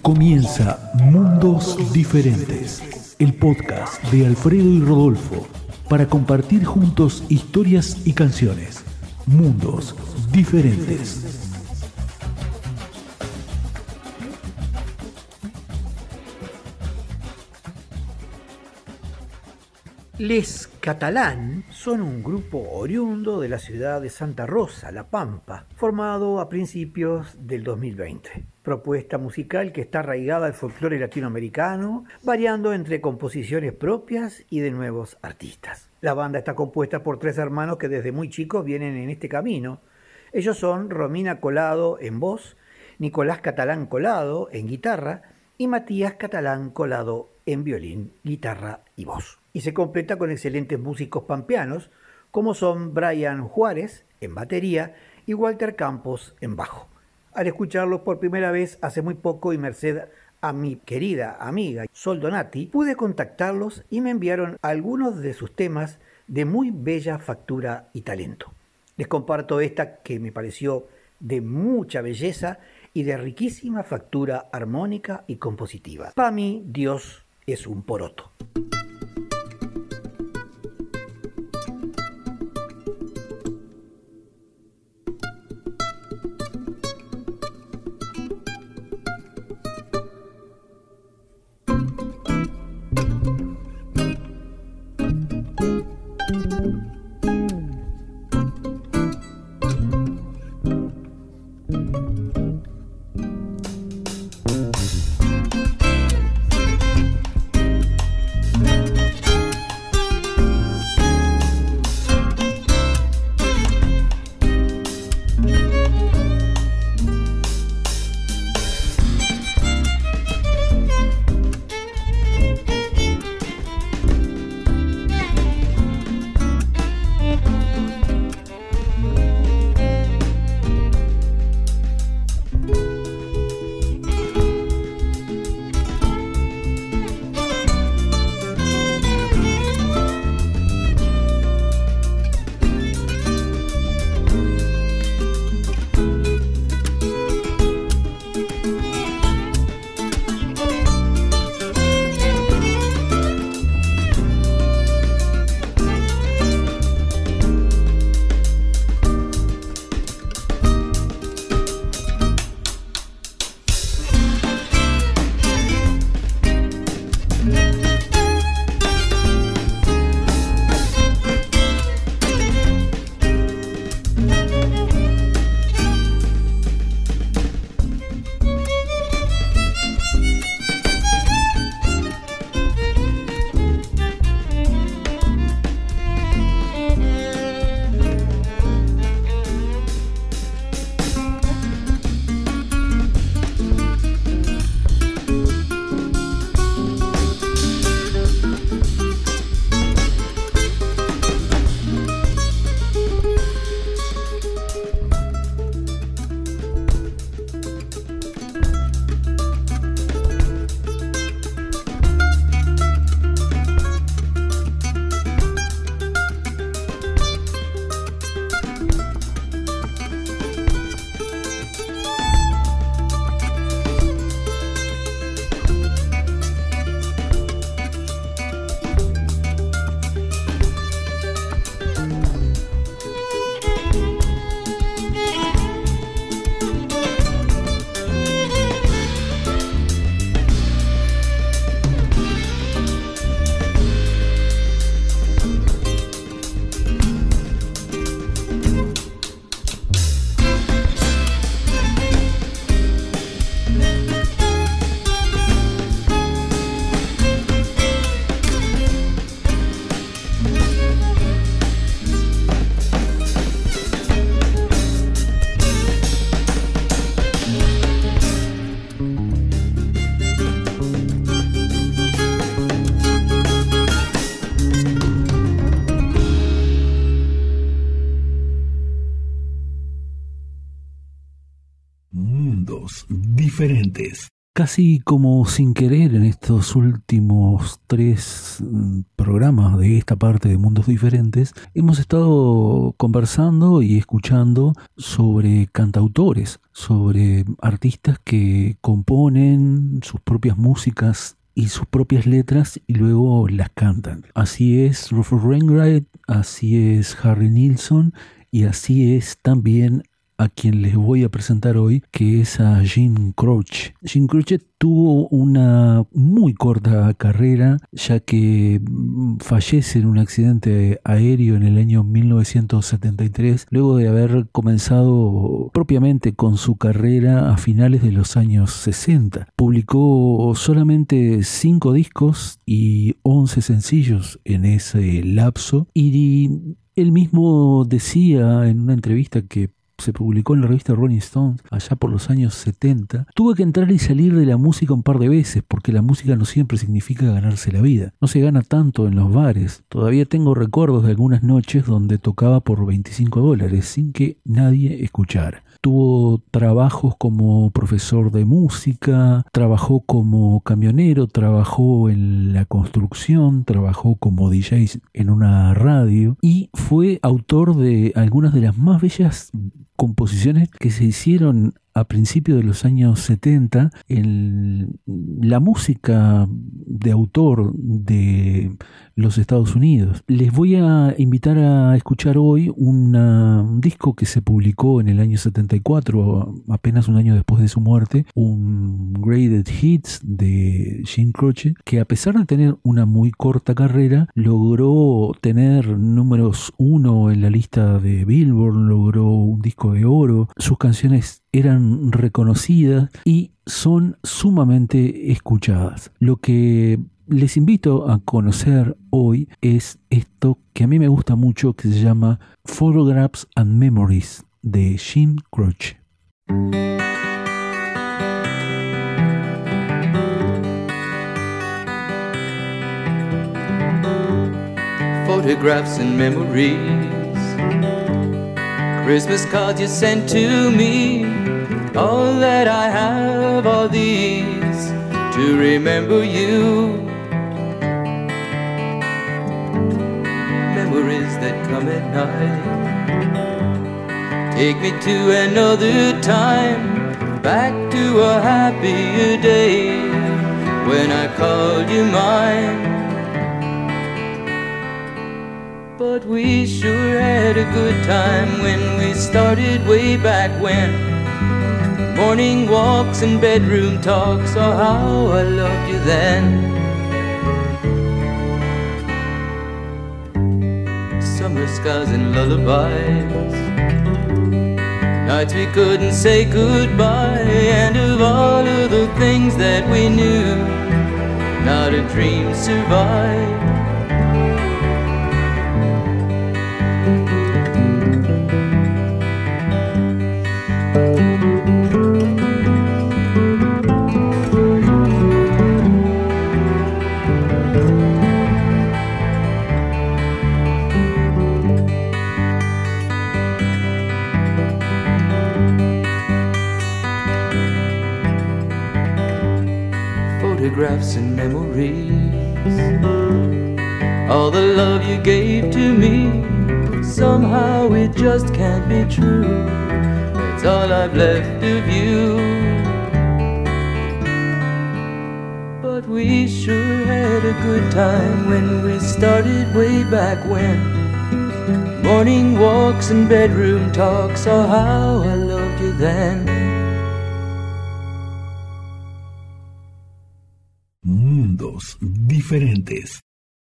Comienza Mundos Diferentes, el podcast de Alfredo y Rodolfo, para compartir juntos historias y canciones. Mundos Diferentes. Les Catalán son un grupo oriundo de la ciudad de Santa Rosa, La Pampa, formado a principios del 2020. Propuesta musical que está arraigada al folclore latinoamericano, variando entre composiciones propias y de nuevos artistas. La banda está compuesta por 3 hermanos que desde muy chicos vienen en este camino. Ellos son Romina Colado en voz, Nicolás Catalán Colado en guitarra y Matías Catalán Colado en violín, guitarra y voz. Y se completa con excelentes músicos pampeanos como son Brian Juárez en batería y Walter Campos en bajo. Al escucharlos por primera vez hace muy poco y merced a mi querida amiga Sol Donati, pude contactarlos y me enviaron algunos de sus temas de muy bella factura y talento. Les comparto esta que me pareció de mucha belleza y de riquísima factura armónica y compositiva. Para mí, Dios es un poroto. Diferentes. Casi como sin querer en estos últimos 3 programas de esta parte de Mundos Diferentes, hemos estado conversando y escuchando sobre cantautores, sobre artistas que componen sus propias músicas y sus propias letras y luego las cantan. Así es Rupert Wainwright, así es Harry Nilsson y así es también a quien les voy a presentar hoy, que es a Jim Croce. Jim Croce tuvo una muy corta carrera, ya que fallece en un accidente aéreo en el año 1973, luego de haber comenzado propiamente con su carrera a finales de los años 60. Publicó solamente 5 discos y 11 sencillos en ese lapso, y él mismo decía en una entrevista que se publicó en la revista Rolling Stone allá por los años 70, tuve que entrar y salir de la música un par de veces porque la música no siempre significa ganarse la vida. No se gana tanto en los bares. Todavía tengo recuerdos de algunas noches donde tocaba por $25 sin que nadie escuchara. Tuvo trabajos como profesor de música, trabajó como camionero, trabajó en la construcción, trabajó como DJ en una radio y fue autor de algunas de las más bellas composiciones que se hicieron a principios de los años 70 en la música de autor de los Estados Unidos. Les voy a invitar a escuchar hoy un disco que se publicó en el año 74, apenas un año después de su muerte, un Greatest Hits de Jim Croce, que a pesar de tener una muy corta carrera, logró tener números 1 en la lista de Billboard, logró un disco de oro. Sus canciones eran reconocidas y son sumamente escuchadas. Lo que les invito a conocer hoy es esto que a mí me gusta mucho, que se llama Photographs and Memories de Jim Croce. Photographs and memories, Christmas cards you sent to me, all that I have are these to remember you. Memories that come at night, take me to another time, back to a happier day when I called you mine. But we sure had a good time when we started way back when. Morning walks and bedroom talks, oh how I loved you then. Summer skies and lullabies, nights we couldn't say goodbye, and of all of the things that we knew, not a dream survived. Photographs and memories, all the love you gave to me, somehow it just can't be true. It's all I've left of you. But we sure had a good time when we started way back when. Morning walks and bedroom talks, oh how I loved you then. Mundos diferentes.